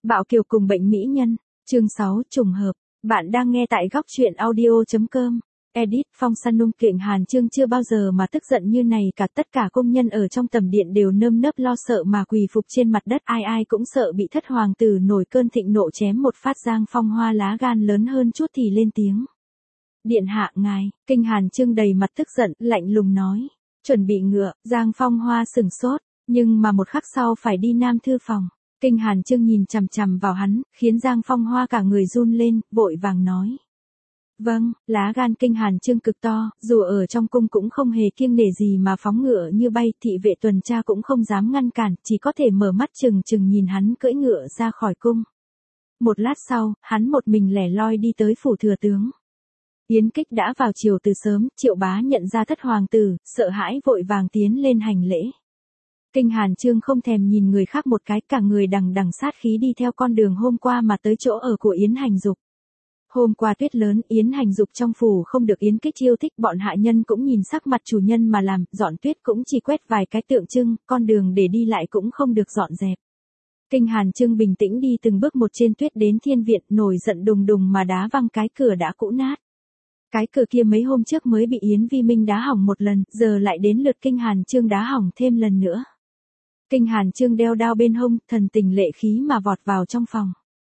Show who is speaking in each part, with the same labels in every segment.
Speaker 1: Bạo Kiều cùng bệnh mỹ nhân, chương 6 trùng hợp, bạn đang nghe tại góc truyện audio.com. Edit Phong San Nung Kiện Hàn Chương chưa bao giờ mà tức giận như này cả, tất cả công nhân ở trong tầm điện đều nơm nớp lo sợ mà quỳ phục trên mặt đất, ai ai cũng sợ bị thất hoàng tử nổi cơn thịnh nộ chém một phát. Giang Phong Hoa lá gan lớn hơn chút thì lên tiếng. Điện hạ ngài, Kinh Hàn Chương đầy mặt tức giận, lạnh lùng nói. Chuẩn bị ngựa. Giang Phong Hoa sừng sốt, nhưng mà một khắc sau phải đi Nam Thư phòng. Kinh Hàn Chương nhìn chằm chằm vào hắn, khiến Giang Phong Hoa cả người run lên, vội vàng nói. Vâng, lá gan Kinh Hàn Chương cực to, dù ở trong cung cũng không hề kiêng nể gì mà phóng ngựa như bay, thị vệ tuần tra cũng không dám ngăn cản, chỉ có thể mở mắt trừng trừng nhìn hắn cưỡi ngựa ra khỏi cung. Một lát sau, hắn một mình lẻ loi đi tới phủ thừa tướng. Yến Kích đã vào triều từ sớm, Triệu Bá nhận ra thất hoàng tử, sợ hãi vội vàng tiến lên hành lễ. Kinh Hàn Chương không thèm nhìn người khác một cái, cả người đằng đằng sát khí đi theo con đường hôm qua mà tới chỗ ở của Yến Hành Dục. Hôm qua tuyết lớn, Yến Hành Dục trong phủ không được Yến Kích yêu thích, bọn hạ nhân cũng nhìn sắc mặt chủ nhân mà làm, dọn tuyết cũng chỉ quét vài cái tượng trưng, con đường để đi lại cũng không được dọn dẹp. Kinh Hàn Chương bình tĩnh đi từng bước một trên tuyết đến thiên viện, nổi giận đùng đùng mà đá văng cái cửa đã cũ nát. Cái cửa kia mấy hôm trước mới bị Yến Vi Minh đá hỏng một lần, giờ lại đến lượt Kinh Hàn Chương đá hỏng thêm lần nữa. Kinh Hàn Chương đeo đao bên hông, thần tình lệ khí mà vọt vào trong phòng.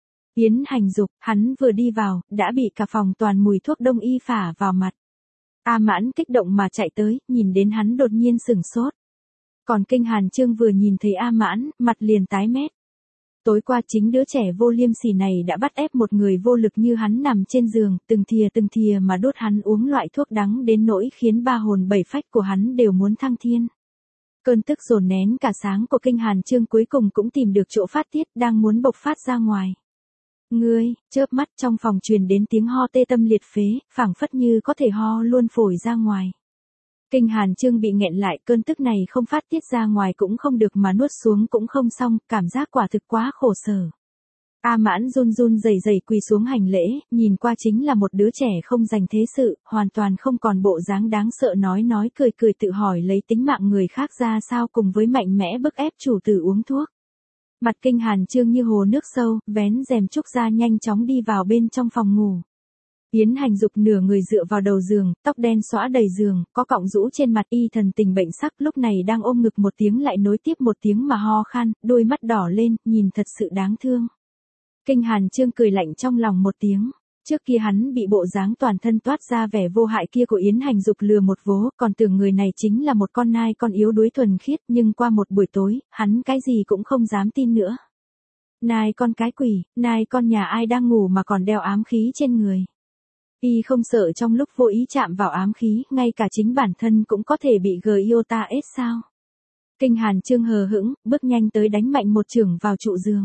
Speaker 1: Yến Hành Dục, hắn vừa đi vào, đã bị cả phòng toàn mùi thuốc đông y phả vào mặt. A Mãn kích động mà chạy tới, nhìn đến hắn đột nhiên sửng sốt. Còn Kinh Hàn Chương vừa nhìn thấy A Mãn, mặt liền tái mét. Tối qua chính đứa trẻ vô liêm sỉ này đã bắt ép một người vô lực như hắn nằm trên giường, từng thìa mà đốt hắn uống loại thuốc đắng đến nỗi khiến ba hồn bảy phách của hắn đều muốn thăng thiên. Cơn tức dồn nén cả sáng của Kinh Hàn Chương cuối cùng cũng tìm được chỗ phát tiết, đang muốn bộc phát ra ngoài. Ngươi, chớp mắt trong phòng truyền đến tiếng ho tê tâm liệt phế, phảng phất như có thể ho luôn phổi ra ngoài. Kinh Hàn Chương bị nghẹn lại, cơn tức này không phát tiết ra ngoài cũng không được mà nuốt xuống cũng không xong, cảm giác quả thực quá khổ sở. A Mãn run run rẩy rẩy quỳ xuống hành lễ, nhìn qua chính là một đứa trẻ không dành thế sự, hoàn toàn không còn bộ dáng đáng sợ, nói cười tự hỏi lấy tính mạng người khác ra sao, cùng với mạnh mẽ bức ép chủ tử uống thuốc. Mặt Kinh Hàn Chương như hồ nước sâu, vén rèm trúc ra nhanh chóng đi vào bên trong phòng ngủ. Yến Hành Dục nửa người dựa vào đầu giường, tóc đen xõa đầy giường, có cọng rũ trên mặt, y thần tình bệnh sắc, lúc này đang ôm ngực một tiếng lại nối tiếp một tiếng mà ho khan, đôi mắt đỏ lên, nhìn thật sự đáng thương. Kinh Hàn Chương cười lạnh trong lòng một tiếng. Trước kia hắn bị bộ dáng toàn thân toát ra vẻ vô hại kia của Yến Hành Dục lừa một vố, còn tưởng người này chính là một con nai con yếu đuối thuần khiết, nhưng qua một buổi tối, hắn cái gì cũng không dám tin nữa. Nai con cái quỷ, nai con nhà ai đang ngủ mà còn đeo ám khí trên người. Y không sợ trong lúc vô ý chạm vào ám khí, ngay cả chính bản thân cũng có thể bị Giota ết sao. Kinh Hàn Chương hờ hững, bước nhanh tới đánh mạnh một chưởng vào trụ giường.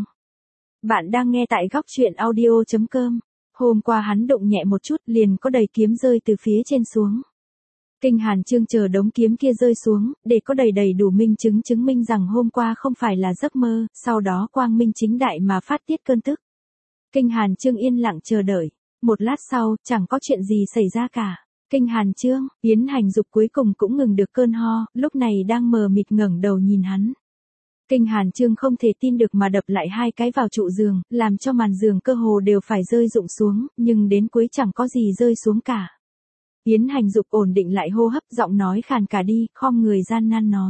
Speaker 1: Bạn đang nghe tại góc truyện audio.com. Hôm qua hắn động nhẹ một chút liền có đầy kiếm rơi từ phía trên xuống. Kinh Hàn Chương chờ đống kiếm kia rơi xuống, để có đầy đủ minh chứng minh rằng hôm qua không phải là giấc mơ, sau đó quang minh chính đại mà phát tiết cơn tức. Kinh Hàn Chương yên lặng chờ đợi. Một lát sau, chẳng có chuyện gì xảy ra cả. Kinh Hàn Chương, Yến Hành Dục cuối cùng cũng ngừng được cơn ho, lúc này đang mờ mịt ngẩng đầu nhìn hắn. Kinh Hàn Chương không thể tin được mà đập lại hai cái vào trụ giường, làm cho màn giường cơ hồ đều phải rơi rụng xuống, nhưng đến cuối chẳng có gì rơi xuống cả. Yến Hành Dục ổn định lại hô hấp, giọng nói khàn cả đi, khom người gian nan nói.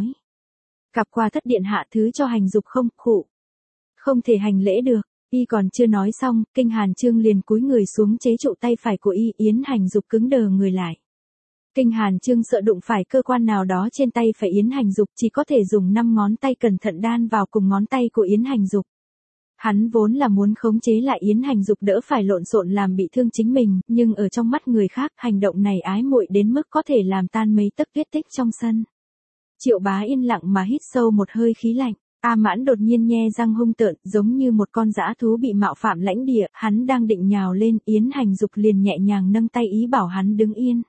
Speaker 1: Gặp qua thất điện hạ thứ cho Hành Dục không, khụ. Không thể hành lễ được. Y còn chưa nói xong, Kinh Hàn Chương liền cúi người xuống chế trụ tay phải của y, Yến Hành Dục cứng đờ người lại. Kinh Hàn Chương sợ đụng phải cơ quan nào đó trên tay phải Yến Hành Dục, chỉ có thể dùng 5 ngón tay cẩn thận đan vào cùng ngón tay của Yến Hành Dục. Hắn vốn là muốn khống chế lại Yến Hành Dục đỡ phải lộn xộn làm bị thương chính mình, nhưng ở trong mắt người khác, hành động này ái muội đến mức có thể làm tan mấy tấc tuyết tích trong sân. Triệu Bá yên lặng mà hít sâu một hơi khí lạnh. A Mãn đột nhiên nhe răng hung tợn, giống như một con dã thú bị mạo phạm lãnh địa, hắn đang định nhào lên, Yến Hành Dục liền nhẹ nhàng nâng tay ý bảo hắn đứng yên.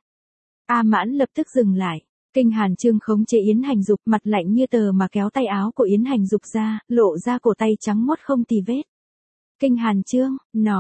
Speaker 1: A Mãn lập tức dừng lại. Kinh Hàn Chương khống chế Yến Hành Dục, mặt lạnh như tờ mà kéo tay áo của Yến Hành Dục ra, lộ ra cổ tay trắng muốt không tì vết. Kinh Hàn Chương,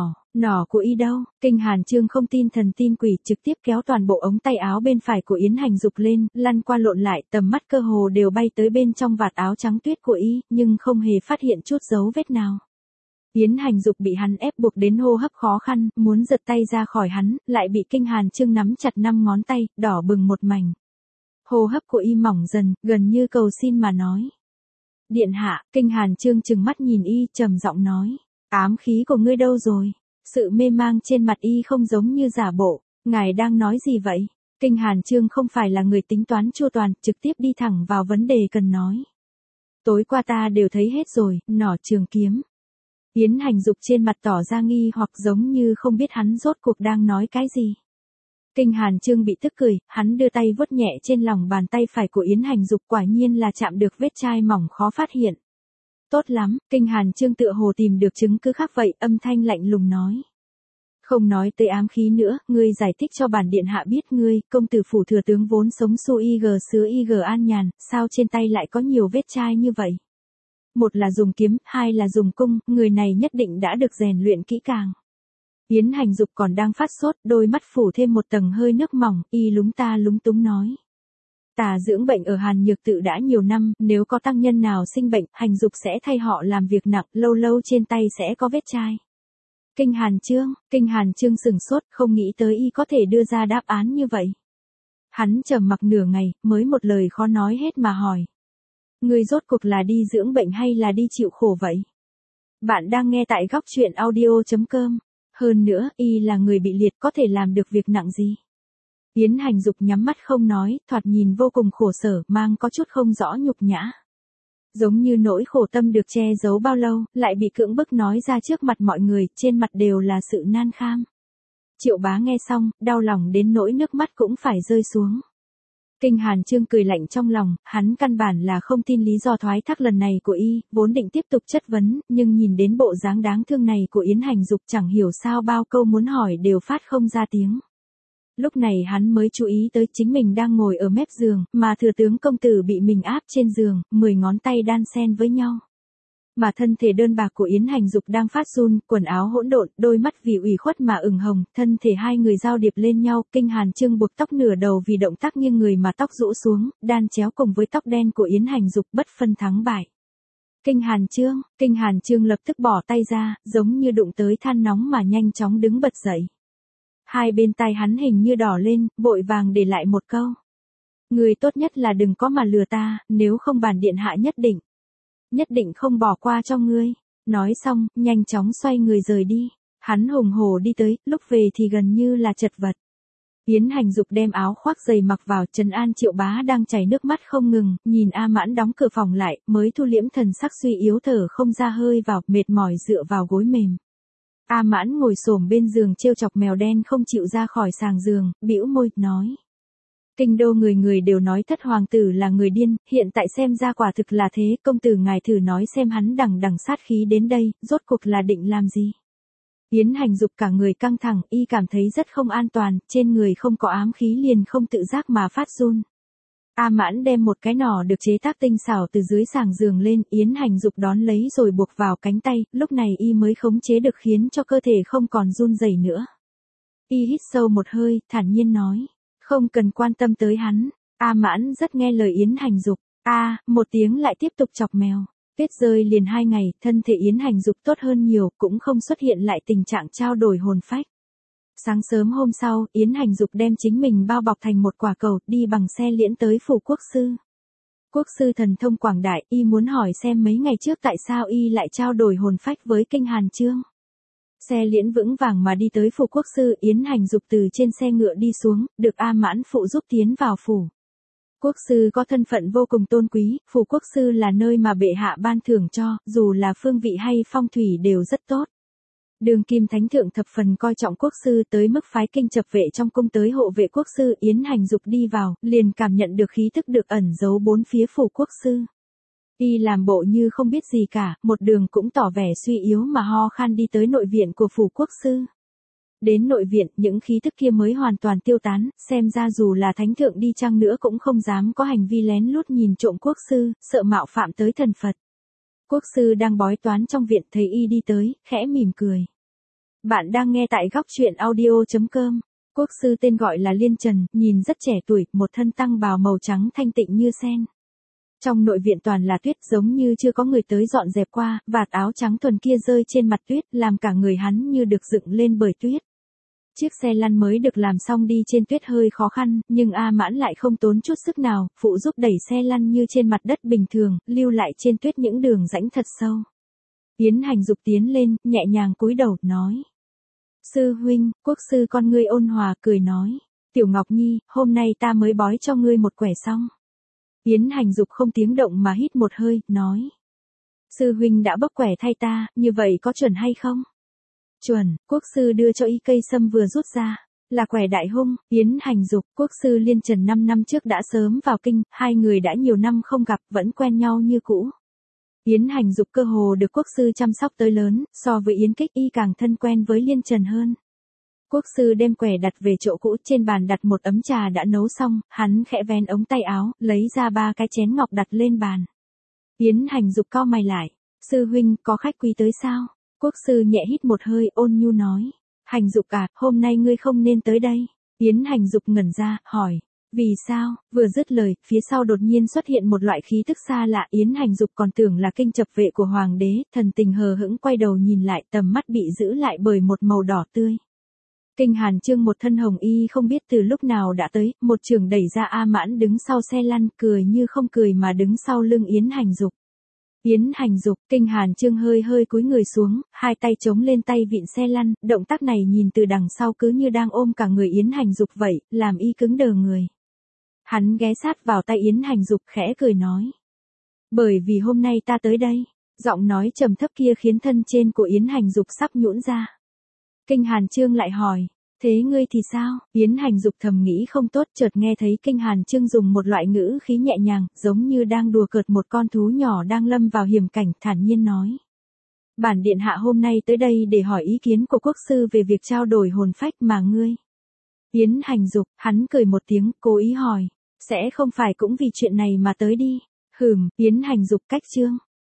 Speaker 1: nỏ của y đâu? Kinh Hàn Chương không tin thần tin quỷ, trực tiếp kéo toàn bộ ống tay áo bên phải của Yến Hành Dục lên, lăn qua lộn lại, tầm mắt cơ hồ đều bay tới bên trong vạt áo trắng tuyết của y, nhưng không hề phát hiện chút dấu vết nào. Yến Hành Dục bị hắn ép buộc đến hô hấp khó khăn, muốn giật tay ra khỏi hắn, lại bị Kinh Hàn Chương nắm chặt 5 ngón tay, đỏ bừng một mảnh. Hô hấp của y mỏng dần, gần như cầu xin mà nói. Điện hạ, Kinh Hàn Chương trừng mắt nhìn y, trầm giọng nói. Ám khí của ngươi đâu rồi? Sự mê mang trên mặt y không giống như giả bộ. Ngài đang nói gì vậy? Kinh Hàn Chương không phải là người tính toán chu toàn, trực tiếp đi thẳng vào vấn đề cần nói. Tối qua ta đều thấy hết rồi, nỏ trường kiếm. Yến Hành Dục trên mặt tỏ ra nghi hoặc giống như không biết hắn rốt cuộc đang nói cái gì. Kinh Hàn Chương bị tức cười, hắn đưa tay vuốt nhẹ trên lòng bàn tay phải của Yến Hành Dục, quả nhiên là chạm được vết chai mỏng khó phát hiện. Tốt lắm, Kinh Hàn Chương tựa hồ tìm được chứng cứ khác vậy, âm thanh lạnh lùng nói. Không nói tới ám khí nữa, ngươi giải thích cho bản điện hạ biết ngươi, công tử phủ thừa tướng vốn sống su ig xứ ig an nhàn, sao trên tay lại có nhiều vết chai như vậy? Một là dùng kiếm, hai là dùng cung, người này nhất định đã được rèn luyện kỹ càng. Yến Hành Dục còn đang phát sốt, đôi mắt phủ thêm một tầng hơi nước mỏng, y lúng ta lúng túng nói. Ta dưỡng bệnh ở Hàn Nhược Tự đã nhiều năm, nếu có tăng nhân nào sinh bệnh, Hành Dục sẽ thay họ làm việc nặng, lâu lâu trên tay sẽ có vết chai. Kinh Hàn Chương sừng sốt, không nghĩ tới y có thể đưa ra đáp án như vậy. Hắn trầm mặc nửa ngày, mới một lời khó nói hết mà hỏi. Ngươi rốt cuộc là đi dưỡng bệnh hay là đi chịu khổ vậy? Bạn đang nghe tại góc truyện audio.com. Hơn nữa, y là người bị liệt có thể làm được việc nặng gì? Yến Hành Dục nhắm mắt không nói, thoạt nhìn vô cùng khổ sở, mang có chút không rõ nhục nhã. Giống như nỗi khổ tâm được che giấu bao lâu, lại bị cưỡng bức nói ra trước mặt mọi người, trên mặt đều là sự nan kham. Triệu Bá nghe xong, đau lòng đến nỗi nước mắt cũng phải rơi xuống. Kinh Hàn Chương cười lạnh trong lòng, hắn căn bản là không tin lý do thoái thác lần này của y, vốn định tiếp tục chất vấn, nhưng nhìn đến bộ dáng đáng thương này của Yến Hành Dục chẳng hiểu sao bao câu muốn hỏi đều phát không ra tiếng. Lúc này hắn mới chú ý tới chính mình đang ngồi ở mép giường, mà thừa tướng công tử bị mình áp trên giường, 10 ngón tay đan xen với nhau. Mà thân thể đơn bạc của Yến Hành Dục đang phát run, quần áo hỗn độn, đôi mắt vì ủy khuất mà ửng hồng, thân thể hai người giao điệp lên nhau, Kinh Hàn Chương buộc tóc nửa đầu vì động tác nghiêng người mà tóc rũ xuống, đan chéo cùng với tóc đen của Yến Hành Dục bất phân thắng bại. Kinh Hàn Chương lập tức bỏ tay ra, giống như đụng tới than nóng mà nhanh chóng đứng bật dậy. Hai bên tai hắn hình như đỏ lên, vội vàng để lại một câu. Người tốt nhất là đừng có mà lừa ta, nếu không bản điện hạ nhất định không bỏ qua cho ngươi. Nói xong, nhanh chóng xoay người rời đi. Hắn hùng hổ đi tới, lúc về thì gần như là chật vật. Yến Hành Dục đem áo khoác dày mặc vào, trấn an Triệu Bá đang chảy nước mắt không ngừng, nhìn A Mãn đóng cửa phòng lại, mới thu liễm thần sắc suy yếu thở không ra hơi vào, mệt mỏi dựa vào gối mềm. A Mãn ngồi xổm bên giường trêu chọc mèo đen không chịu ra khỏi sàng giường, bĩu môi, nói. Kinh đô người người đều nói thất hoàng tử là người điên, hiện tại xem ra quả thực là thế, công tử ngài thử nói xem hắn đằng sát khí đến đây, rốt cuộc là định làm gì? Yến Hành Dục cả người căng thẳng, y cảm thấy rất không an toàn, trên người không có ám khí liền không tự giác mà phát run. A Mãn đem một cái nỏ được chế tác tinh xảo từ dưới sàng giường lên, Yến Hành Dục đón lấy rồi buộc vào cánh tay, lúc này y mới khống chế được khiến cho cơ thể không còn run rẩy nữa. Y hít sâu một hơi, thản nhiên nói. Không cần quan tâm tới hắn. A Mãn rất nghe lời Yến Hành Dục. Một tiếng lại tiếp tục chọc mèo. Tuyết rơi liền 2 ngày, thân thể Yến Hành Dục tốt hơn nhiều, cũng không xuất hiện lại tình trạng trao đổi hồn phách. Sáng sớm hôm sau, Yến Hành Dục đem chính mình bao bọc thành một quả cầu, đi bằng xe liễn tới phủ quốc sư. Quốc sư thần thông quảng đại, y muốn hỏi xem mấy ngày trước tại sao y lại trao đổi hồn phách với Kinh Hàn Chương. Xe liễn vững vàng mà đi tới phủ quốc sư, Yến Hành Dục từ trên xe ngựa đi xuống, được A Mãn phụ giúp tiến vào phủ. Quốc sư có thân phận vô cùng tôn quý, phủ quốc sư là nơi mà bệ hạ ban thưởng cho, dù là phương vị hay phong thủy đều rất tốt. Đường kim thánh thượng thập phần coi trọng quốc sư tới mức phái kinh chập vệ trong cung tới hộ vệ quốc sư. Yến Hành Dục đi vào, liền cảm nhận được khí tức được ẩn giấu bốn phía phủ quốc sư. Y làm bộ như không biết gì cả, một đường cũng tỏ vẻ suy yếu mà ho khan đi tới nội viện của phủ quốc sư. Đến nội viện, những khí tức kia mới hoàn toàn tiêu tán, xem ra dù là thánh thượng đi chăng nữa cũng không dám có hành vi lén lút nhìn trộm quốc sư, sợ mạo phạm tới thần Phật. Quốc sư đang bói toán trong viện thấy y đi tới, khẽ mỉm cười. Bạn đang nghe tại góc truyện audio.com. Quốc sư tên gọi là Liên Trần, nhìn rất trẻ tuổi, một thân tăng bào màu trắng thanh tịnh như sen. Trong nội viện toàn là tuyết giống như chưa có người tới dọn dẹp qua, vạt áo trắng thuần kia rơi trên mặt tuyết làm cả người hắn như được dựng lên bởi tuyết. Chiếc xe lăn mới được làm xong đi trên tuyết hơi khó khăn, nhưng A Mãn lại không tốn chút sức nào, phụ giúp đẩy xe lăn như trên mặt đất bình thường, lưu lại trên tuyết những đường rãnh thật sâu. Yến Hành Dục tiến lên, nhẹ nhàng cúi đầu, nói. Sư huynh, quốc sư con ngươi ôn hòa, cười nói. Tiểu Ngọc Nhi, hôm nay ta mới bói cho ngươi một quẻ xong. Yến Hành Dục không tiếng động mà hít một hơi, nói. Sư huynh đã bốc quẻ thay ta, như vậy có chuẩn hay không? Chuẩn, quốc sư đưa cho y cây sâm vừa rút ra. Là quẻ đại hung, Yến Hành Dục, quốc sư Liên Trần 5 năm trước đã sớm vào kinh, hai người đã nhiều năm không gặp, vẫn quen nhau như cũ. Yến Hành Dục cơ hồ được quốc sư chăm sóc tới lớn, so với Yến Kích y càng thân quen với Liên Trần hơn. Quốc sư đem quẻ đặt về chỗ cũ, trên bàn đặt một ấm trà đã nấu xong, hắn khẽ vén ống tay áo, lấy ra 3 cái chén ngọc đặt lên bàn. Yến Hành Dục cau mày lại, sư huynh, có khách quý tới sao? Quốc sư nhẹ hít một hơi, ôn nhu nói. Hành Dục à, hôm nay ngươi không nên tới đây. Yến Hành Dục ngẩn ra, hỏi. Vì sao? Vừa dứt lời, phía sau đột nhiên xuất hiện một loại khí tức xa lạ. Yến Hành Dục còn tưởng là kinh chập vệ của hoàng đế, thần tình hờ hững quay đầu nhìn lại, tầm mắt bị giữ lại bởi một màu đỏ tươi. Kinh Hàn Chương một thân hồng y không biết từ lúc nào đã tới, một trường đẩy ra A Mãn đứng sau xe lăn, cười như không cười mà đứng sau lưng Yến Hành Dục. Yến Hành Dục, Kinh Hàn Chương hơi hơi cúi người xuống, hai tay chống lên tay vịn xe lăn, động tác này nhìn từ đằng sau cứ như đang ôm cả người Yến Hành Dục vậy, làm y cứng đờ người. Hắn ghé sát vào tay Yến Hành Dục khẽ cười nói. Bởi vì hôm nay ta tới đây, giọng nói trầm thấp kia khiến thân trên của Yến Hành Dục sắp nhũn ra. Kinh Hàn Chương lại hỏi, thế ngươi thì sao? Yến Hành Dục thầm nghĩ không tốt, chợt nghe thấy Kinh Hàn Chương dùng một loại ngữ khí nhẹ nhàng, giống như đang đùa cợt một con thú nhỏ đang lâm vào hiểm cảnh, thản nhiên nói. Bản điện hạ hôm nay tới đây để hỏi ý kiến của quốc sư về việc trao đổi hồn phách mà ngươi. Yến Hành Dục, hắn cười một tiếng, cố ý hỏi, sẽ không phải cũng vì chuyện này mà tới đi. Yến Hành Dục cách chương.